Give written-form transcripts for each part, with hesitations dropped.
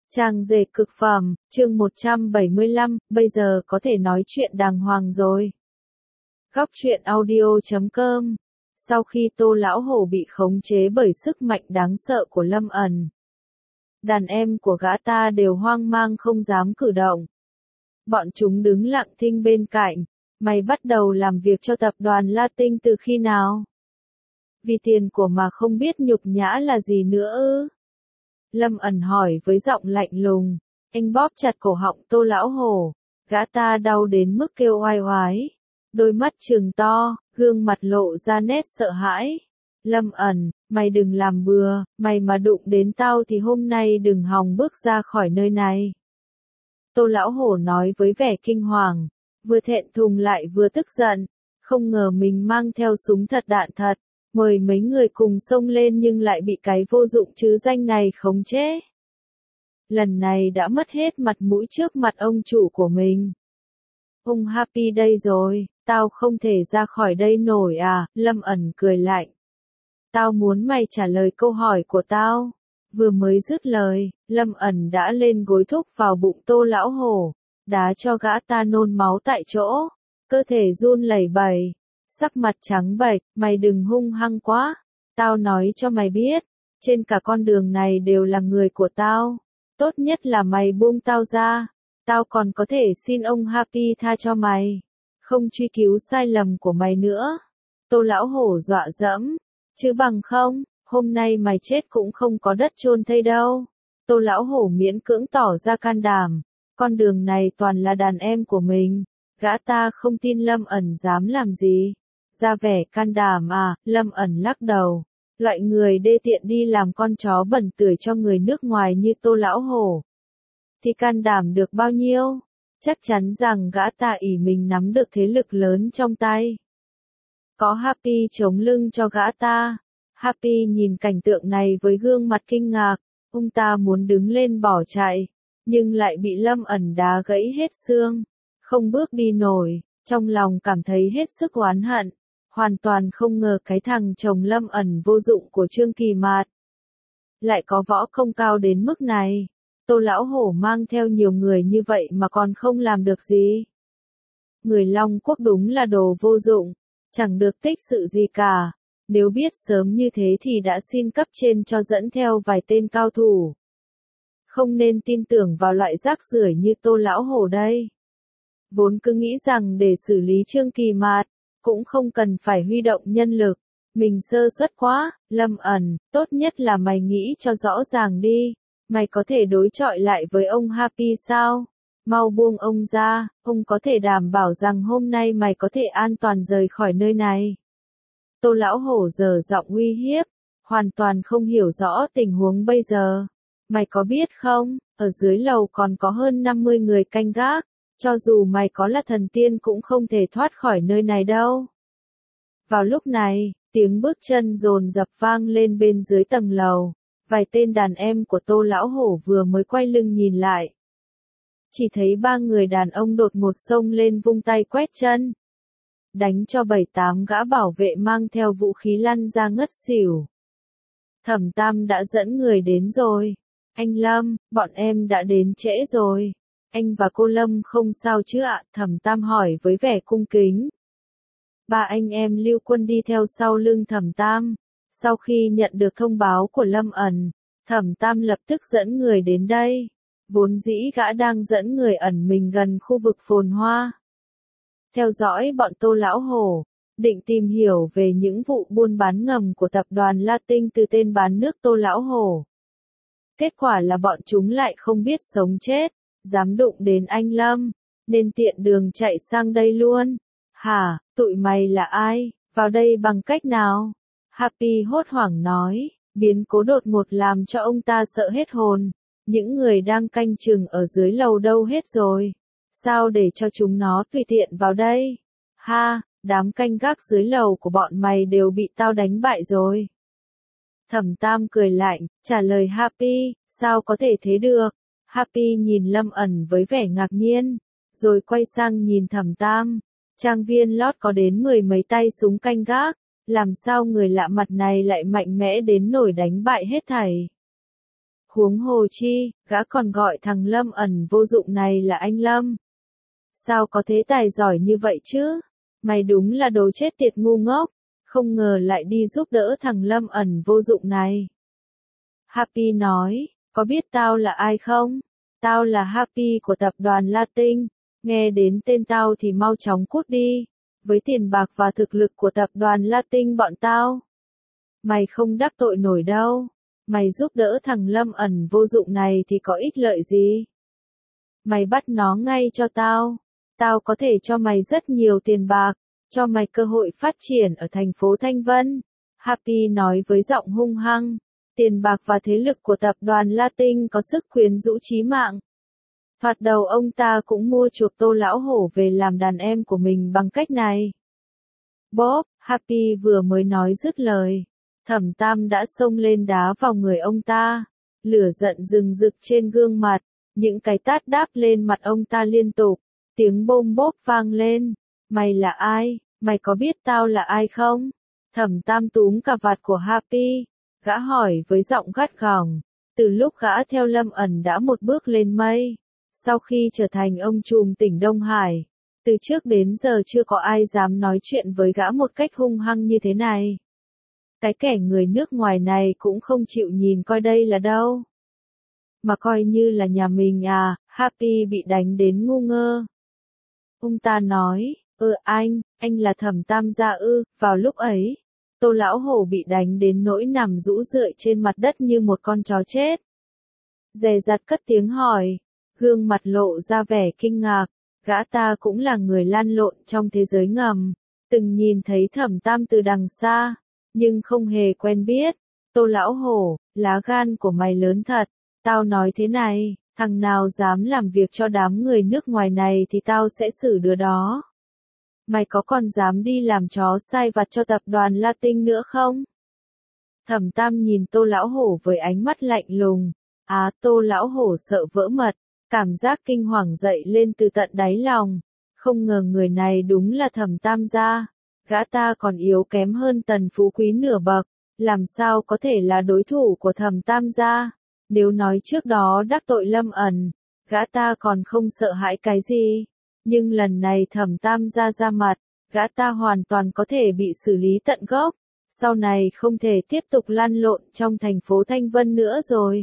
Trang dệt cực phẩm, chương 175, bây giờ có thể nói chuyện đàng hoàng rồi. Góc truyện audio.com. Sau khi Tô Lão Hổ bị khống chế bởi sức mạnh đáng sợ của Lâm ẩn, đàn em của gã ta đều hoang mang không dám cử động. Bọn chúng đứng lặng thinh bên cạnh. Mày bắt đầu làm việc cho tập đoàn La Tinh từ khi nào? Vì tiền của mà không biết nhục nhã là gì nữa ư? Lâm ẩn hỏi với giọng lạnh lùng. Anh bóp chặt cổ họng Tô Lão Hổ. Gã ta đau đến mức kêu oai oái. Đôi mắt trừng to, gương mặt lộ ra nét sợ hãi. Lâm ẩn, mày đừng làm bừa, mày mà đụng đến tao thì hôm nay đừng hòng bước ra khỏi nơi này. Tô Lão Hổ nói với vẻ kinh hoàng, vừa thẹn thùng lại vừa tức giận. Không ngờ mình mang theo súng thật đạn thật. Mời mấy người cùng xông lên nhưng lại bị cái vô dụng chứ danh này khống chế. Lần này đã mất hết mặt mũi trước mặt ông chủ của mình. Ông Happy đây rồi, tao không thể ra khỏi đây nổi à, Lâm ẩn cười lạnh. Tao muốn mày trả lời câu hỏi của tao. Vừa mới dứt lời, Lâm ẩn đã lên gối thúc vào bụng Tô Lão Hổ, đá cho gã ta nôn máu tại chỗ, cơ thể run lẩy bẩy. Sắc mặt trắng bệch, mày đừng hung hăng quá. Tao nói cho mày biết, trên cả con đường này đều là người của tao. Tốt nhất là mày buông tao ra. Tao còn có thể xin ông Happy tha cho mày. Không truy cứu sai lầm của mày nữa. Tô Lão Hổ dọa dẫm. Chứ bằng không, hôm nay mày chết cũng không có đất chôn thây đâu. Tô Lão Hổ miễn cưỡng tỏ ra can đảm. Con đường này toàn là đàn em của mình. Gã ta không tin Lâm ẩn dám làm gì. Ra vẻ can đảm à, Lâm ẩn lắc đầu. Loại người đê tiện đi làm con chó bẩn tưởi cho người nước ngoài như Tô Lão Hổ. Thì can đảm được bao nhiêu? Chắc chắn rằng gã ta ỷ mình nắm được thế lực lớn trong tay. Có Happy chống lưng cho gã ta. Happy nhìn cảnh tượng này với gương mặt kinh ngạc. Ông ta muốn đứng lên bỏ chạy. Nhưng lại bị Lâm ẩn đá gãy hết xương. Không bước đi nổi. Trong lòng cảm thấy hết sức oán hận. Hoàn toàn không ngờ cái thằng chồng Lâm ẩn vô dụng của Trương Kỳ Mạt lại có võ công cao đến mức này. Tô Lão Hổ mang theo nhiều người như vậy mà còn không làm được gì. Người Long Quốc đúng là đồ vô dụng, chẳng được tích sự gì cả. Nếu biết sớm như thế thì đã xin cấp trên cho dẫn theo vài tên cao thủ. Không nên tin tưởng vào loại rác rưởi như Tô Lão Hổ đây. Vốn cứ nghĩ rằng để xử lý Trương Kỳ Mạt cũng không cần phải huy động nhân lực. Mình sơ suất quá, Lâm ẩn, tốt nhất là mày nghĩ cho rõ ràng đi. Mày có thể đối chọi lại với ông Happy sao? Mau buông ông ra, ông có thể đảm bảo rằng hôm nay mày có thể an toàn rời khỏi nơi này. Tô Lão Hổ giở giọng uy hiếp, hoàn toàn không hiểu rõ tình huống bây giờ. Mày có biết không, ở dưới lầu còn có hơn 50 người canh gác. Cho dù mày có là thần tiên cũng không thể thoát khỏi nơi này đâu. Vào lúc này, tiếng bước chân dồn dập vang lên bên dưới tầng lầu. Vài tên đàn em của Tô Lão Hổ vừa mới quay lưng nhìn lại. Chỉ thấy ba người đàn ông đột ngột xông lên vung tay quét chân. Đánh cho 7-8 gã bảo vệ mang theo vũ khí lăn ra ngất xỉu. Thẩm Tam đã dẫn người đến rồi. Anh Lâm, bọn em đã đến trễ rồi. Anh và cô Lâm không sao chứ ạ? Thẩm Tam hỏi với vẻ cung kính. Ba anh em Lưu Quân đi theo sau lưng Thẩm Tam. Sau khi nhận được thông báo của Lâm ẩn, Thẩm Tam lập tức dẫn người đến đây. Vốn dĩ gã đang dẫn người ẩn mình gần khu vực phồn hoa. Theo dõi bọn Tô Lão Hổ, định tìm hiểu về những vụ buôn bán ngầm của tập đoàn La Tinh từ tên bán nước Tô Lão Hổ. Kết quả là bọn chúng lại không biết sống chết. Dám đụng đến anh Lâm, nên tiện đường chạy sang đây luôn. Hả, tụi mày là ai, vào đây bằng cách nào? Happy hốt hoảng nói, biến cố đột ngột làm cho ông ta sợ hết hồn. Những người đang canh chừng ở dưới lầu đâu hết rồi? Sao để cho chúng nó tùy tiện vào đây? Ha, đám canh gác dưới lầu của bọn mày đều bị tao đánh bại rồi. Thẩm Tam cười lạnh, trả lời Happy, sao có thể thế được? Happy nhìn Lâm ẩn với vẻ ngạc nhiên, rồi quay sang nhìn Thẩm Tam. Trang viên lót có đến 10 mấy tay súng canh gác, làm sao người lạ mặt này lại mạnh mẽ đến nổi đánh bại hết thảy. Huống hồ chi, gã còn gọi thằng Lâm ẩn vô dụng này là anh Lâm. Sao có thế tài giỏi như vậy chứ? Mày đúng là đồ chết tiệt ngu ngốc, không ngờ lại đi giúp đỡ thằng Lâm ẩn vô dụng này. Happy nói, có biết tao là ai không? Tao là Happy của tập đoàn Latin, nghe đến tên tao thì mau chóng cút đi. Với tiền bạc và thực lực của tập đoàn Latin bọn tao, mày không đắc tội nổi đâu. Mày giúp đỡ thằng Lâm ẩn vô dụng này thì có ích lợi gì? Mày bắt nó ngay cho tao. Tao có thể cho mày rất nhiều tiền bạc, cho mày cơ hội phát triển ở thành phố Thanh Vân. Happy nói với giọng hung hăng. Tiền bạc và thế lực của tập đoàn Latin có sức quyến rũ chí mạng. Thoạt đầu ông ta cũng mua chuộc Tô Lão Hổ về làm đàn em của mình bằng cách này. Bob, Happy vừa mới nói dứt lời. Thẩm Tam đã xông lên đá vào người ông ta. Lửa giận rừng rực trên gương mặt. Những cái tát đáp lên mặt ông ta liên tục. Tiếng bôm bốp vang lên. Mày là ai? Mày có biết tao là ai không? Thẩm Tam túm cà vạt của Happy. Gã hỏi với giọng gắt gỏng. Từ lúc gã theo Lâm ẩn đã một bước lên mây. Sau khi trở thành ông trùm tỉnh Đông Hải. Từ trước đến giờ chưa có ai dám nói chuyện với gã một cách hung hăng như thế này. Cái kẻ người nước ngoài này cũng không chịu nhìn coi đây là đâu. Mà coi như là nhà mình à, Happy bị đánh đến ngu ngơ. Ông ta nói, anh là Thẩm Tam gia ư, vào lúc ấy, Tô Lão Hổ bị đánh đến nỗi nằm rũ rượi trên mặt đất như một con chó chết. Dè dặt cất tiếng hỏi, gương mặt lộ ra vẻ kinh ngạc, gã ta cũng là người lăn lộn trong thế giới ngầm, từng nhìn thấy Thẩm Tam từ đằng xa, nhưng không hề quen biết. Tô Lão Hổ, lá gan của mày lớn thật, tao nói thế này, thằng nào dám làm việc cho đám người nước ngoài này thì tao sẽ xử đứa đó. Mày có còn dám đi làm chó sai vặt cho tập đoàn Latin nữa không? Thẩm Tam nhìn Tô Lão Hổ với ánh mắt lạnh lùng. Tô Lão Hổ sợ vỡ mật, cảm giác kinh hoàng dậy lên từ tận đáy lòng. Không ngờ người này đúng là Thẩm Tam gia. Gã ta còn yếu kém hơn Tần Phú Quý nửa bậc, làm sao có thể là đối thủ của Thẩm Tam gia? Nếu nói trước đó đắc tội Lâm ẩn, gã ta còn không sợ hãi cái gì. Nhưng lần này Thẩm Tam gia ra mặt, gã ta hoàn toàn có thể bị xử lý tận gốc. Sau này không thể tiếp tục lăn lộn trong thành phố Thanh Vân nữa rồi.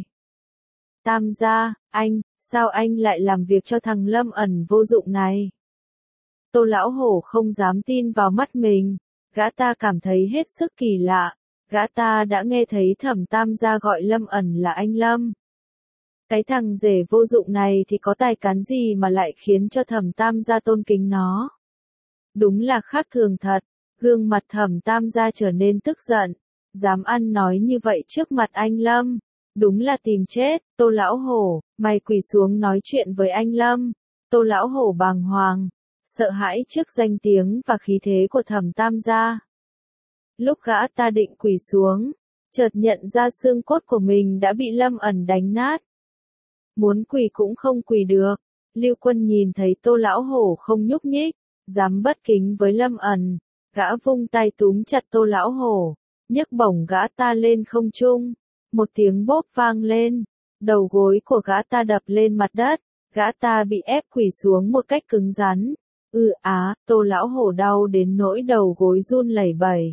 Tam gia, sao anh lại làm việc cho thằng Lâm ẩn vô dụng này? Tô Lão Hổ không dám tin vào mắt mình, gã ta cảm thấy hết sức kỳ lạ, gã ta đã nghe thấy Thẩm Tam gia gọi Lâm ẩn là anh Lâm. Cái thằng rể vô dụng này thì có tài cán gì mà lại khiến cho Thẩm Tam gia tôn kính nó? Đúng là khác thường thật, gương mặt Thẩm Tam gia trở nên tức giận, dám ăn nói như vậy trước mặt anh Lâm. Đúng là tìm chết. Tô Lão Hổ, mày quỳ xuống nói chuyện với anh Lâm. Tô Lão Hổ bàng hoàng, sợ hãi trước danh tiếng và khí thế của Thẩm Tam gia. Lúc gã ta định quỳ xuống, chợt nhận ra xương cốt của mình đã bị Lâm ẩn đánh nát. Muốn quỳ cũng không quỳ được. Lưu Quân nhìn thấy Tô Lão Hổ không nhúc nhích, dám bất kính với Lâm ẩn, gã vung tay túm chặt Tô Lão Hổ, nhấc bổng gã ta lên không trung. Một tiếng bốp vang lên, đầu gối của gã ta đập lên mặt đất, gã ta bị ép quỳ xuống một cách cứng rắn. Tô Lão Hổ đau đến nỗi đầu gối run lẩy bẩy.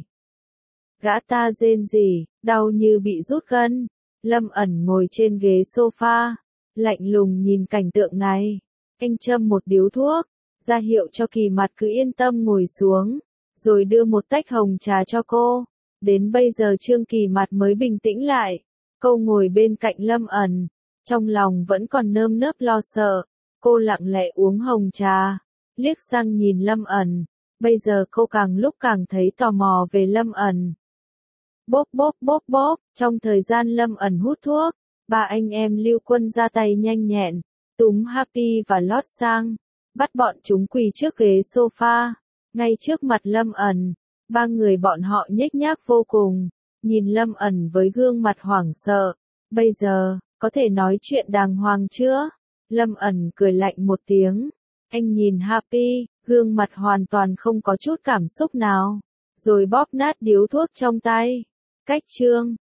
Gã ta rên rỉ, đau như bị rút gân. Lâm ẩn ngồi trên ghế sofa, lạnh lùng nhìn cảnh tượng này. Anh châm một điếu thuốc, ra hiệu cho Kỳ Mặt cứ yên tâm ngồi xuống, rồi đưa một tách hồng trà cho cô. Đến bây giờ Trương Kỳ Mặt mới bình tĩnh lại. Cô ngồi bên cạnh Lâm ẩn, trong lòng vẫn còn nơm nớp lo sợ. Cô lặng lẽ uống hồng trà, liếc sang nhìn Lâm ẩn. Bây giờ cô càng lúc càng thấy tò mò về Lâm ẩn. Bốp bốp bốp bốp, trong thời gian Lâm ẩn hút thuốc, ba anh em Lưu Quân ra tay nhanh nhẹn, túm Happy và Lót sang, bắt bọn chúng quỳ trước ghế sofa, ngay trước mặt Lâm ẩn. Ba người bọn họ nhếch nhác vô cùng, nhìn Lâm ẩn với gương mặt hoảng sợ. Bây giờ, có thể nói chuyện đàng hoàng chưa? Lâm ẩn cười lạnh một tiếng. Anh nhìn Happy, gương mặt hoàn toàn không có chút cảm xúc nào, rồi bóp nát điếu thuốc trong tay. Cách chương